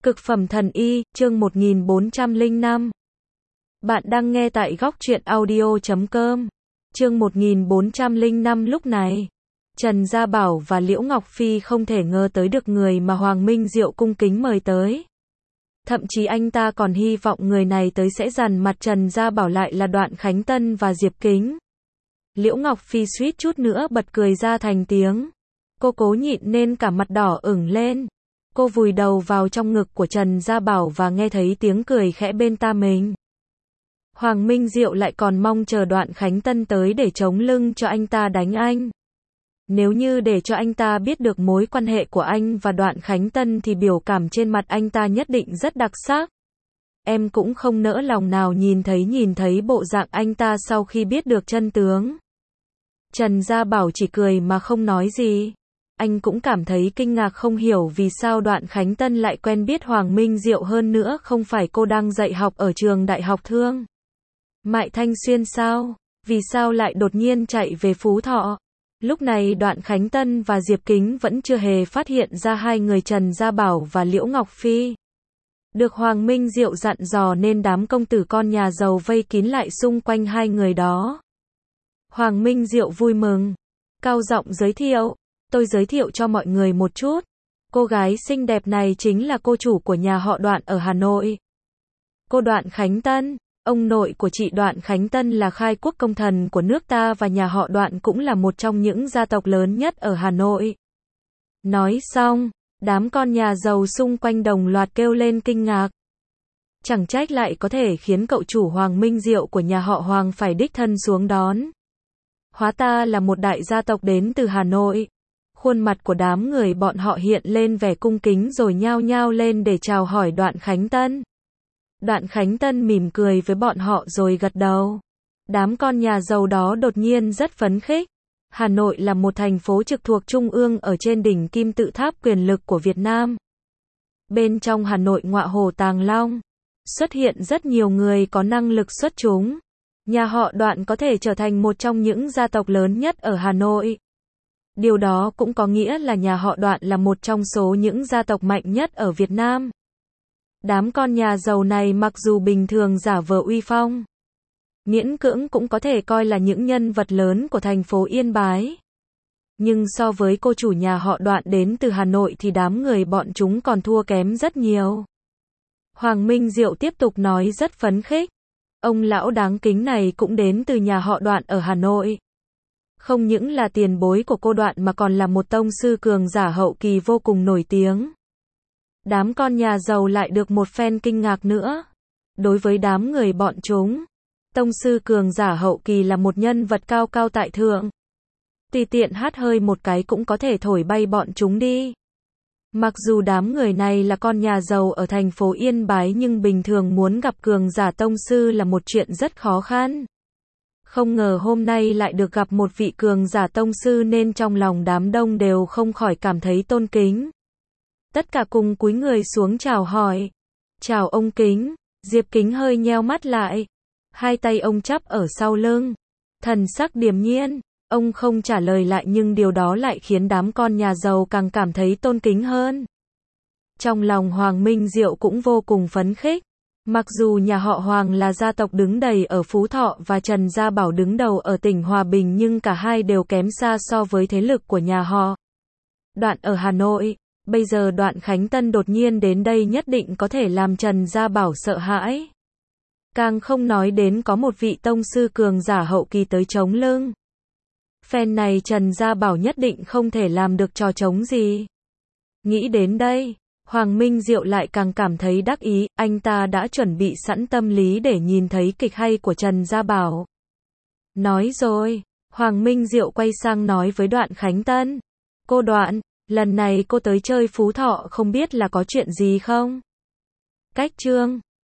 Cực phẩm thần y, chương 1405. Bạn đang nghe tại góc truyện audio.com. Chương 1405. Lúc này, Trần Gia Bảo và Liễu Ngọc Phi không thể ngờ tới được người mà Hoàng Minh Diệu cung kính mời tới. Thậm chí anh ta còn hy vọng người này tới sẽ dằn mặt Trần Gia Bảo lại là Đoạn Khánh Tân và Diệp Kính. Liễu Ngọc Phi suýt chút nữa bật cười ra thành tiếng. Cô cố nhịn nên cả mặt đỏ ửng lên. Cô vùi đầu vào trong ngực của Trần Gia Bảo và nghe thấy tiếng cười khẽ bên tai mình. Hoàng Minh Diệu lại còn mong chờ Đoạn Khánh Tân tới để chống lưng cho anh ta đánh anh. Nếu như để cho anh ta biết được mối quan hệ của anh và Đoạn Khánh Tân thì biểu cảm trên mặt anh ta nhất định rất đặc sắc. Em cũng không nỡ lòng nào nhìn thấy bộ dạng anh ta sau khi biết được chân tướng. Trần Gia Bảo chỉ cười mà không nói gì. Anh cũng cảm thấy kinh ngạc không hiểu vì sao Đoạn Khánh Tân lại quen biết Hoàng Minh Diệu, hơn nữa không phải cô đang dạy học ở trường Đại học Thương Mại Thanh Xuyên sao? Vì sao lại đột nhiên chạy về Phú Thọ? Lúc này Đoạn Khánh Tân và Diệp Kính vẫn chưa hề phát hiện ra hai người Trần Gia Bảo và Liễu Ngọc Phi. Được Hoàng Minh Diệu dặn dò nên đám công tử con nhà giàu vây kín lại xung quanh hai người đó. Hoàng Minh Diệu vui mừng, cao giọng giới thiệu. Tôi giới thiệu cho mọi người một chút. Cô gái xinh đẹp này chính là cô chủ của nhà họ Đoạn ở Hà Nội. Cô Đoạn Khánh Tân. Ông nội của chị Đoạn Khánh Tân là khai quốc công thần của nước ta và nhà họ Đoạn cũng là một trong những gia tộc lớn nhất ở Hà Nội. Nói xong, đám con nhà giàu xung quanh đồng loạt kêu lên kinh ngạc. Chẳng trách lại có thể khiến cậu chủ Hoàng Minh Diệu của nhà họ Hoàng phải đích thân xuống đón. Hóa ta là một đại gia tộc đến từ Hà Nội. Khuôn mặt của đám người bọn họ hiện lên vẻ cung kính rồi nhao nhao lên để chào hỏi Đoạn Khánh Tân. Đoạn Khánh Tân mỉm cười với bọn họ rồi gật đầu. Đám con nhà giàu đó đột nhiên rất phấn khích. Hà Nội là một thành phố trực thuộc Trung ương ở trên đỉnh kim tự tháp quyền lực của Việt Nam. Bên trong Hà Nội ngọa hổ tàng long, xuất hiện rất nhiều người có năng lực xuất chúng. Nhà họ Đoạn có thể trở thành một trong những gia tộc lớn nhất ở Hà Nội. Điều đó cũng có nghĩa là nhà họ Đoạn là một trong số những gia tộc mạnh nhất ở Việt Nam. Đám con nhà giàu này mặc dù bình thường giả vờ uy phong, miễn cưỡng cũng có thể coi là những nhân vật lớn của thành phố Yên Bái. Nhưng so với cô chủ nhà họ Đoạn đến từ Hà Nội thì đám người bọn chúng còn thua kém rất nhiều. Hoàng Minh Diệu tiếp tục nói rất phấn khích. Ông lão đáng kính này cũng đến từ nhà họ Đoạn ở Hà Nội. Không những là tiền bối của cô Đoạn mà còn là một tông sư cường giả hậu kỳ vô cùng nổi tiếng. Đám con nhà giàu lại được một phen kinh ngạc nữa. Đối với đám người bọn chúng, tông sư cường giả hậu kỳ là một nhân vật cao cao tại thượng. Tùy tiện hát hơi một cái cũng có thể thổi bay bọn chúng đi. Mặc dù đám người này là con nhà giàu ở thành phố Yên Bái nhưng bình thường muốn gặp cường giả tông sư là một chuyện rất khó khăn. Không ngờ hôm nay lại được gặp một vị cường giả tông sư nên trong lòng đám đông đều không khỏi cảm thấy tôn kính. Tất cả cùng cúi người xuống chào hỏi. Chào ông Kính. Diệp Kính hơi nheo mắt lại. Hai tay ông chắp ở sau lưng. Thần sắc điềm nhiên. Ông không trả lời lại nhưng điều đó lại khiến đám con nhà giàu càng cảm thấy tôn kính hơn. Trong lòng Hoàng Minh Diệu cũng vô cùng phấn khích. Mặc dù nhà họ Hoàng là gia tộc đứng đầy ở Phú Thọ và Trần Gia Bảo đứng đầu ở tỉnh Hòa Bình nhưng cả hai đều kém xa so với thế lực của nhà họ Đoạn ở Hà Nội. Bây giờ Đoạn Khánh Tân đột nhiên đến đây nhất định có thể làm Trần Gia Bảo sợ hãi. Càng không nói đến có một vị tông sư cường giả hậu kỳ tới chống lưng. Phen này Trần Gia Bảo nhất định không thể làm được trò trống gì. Nghĩ đến đây, Hoàng Minh Diệu lại càng cảm thấy đắc ý, anh ta đã chuẩn bị sẵn tâm lý để nhìn thấy kịch hay của Trần Gia Bảo. Nói rồi, Hoàng Minh Diệu quay sang nói với Đoạn Khánh Tân. Cô Đoạn, lần này cô tới chơi Phú Thọ không biết là có chuyện gì không? Cách chương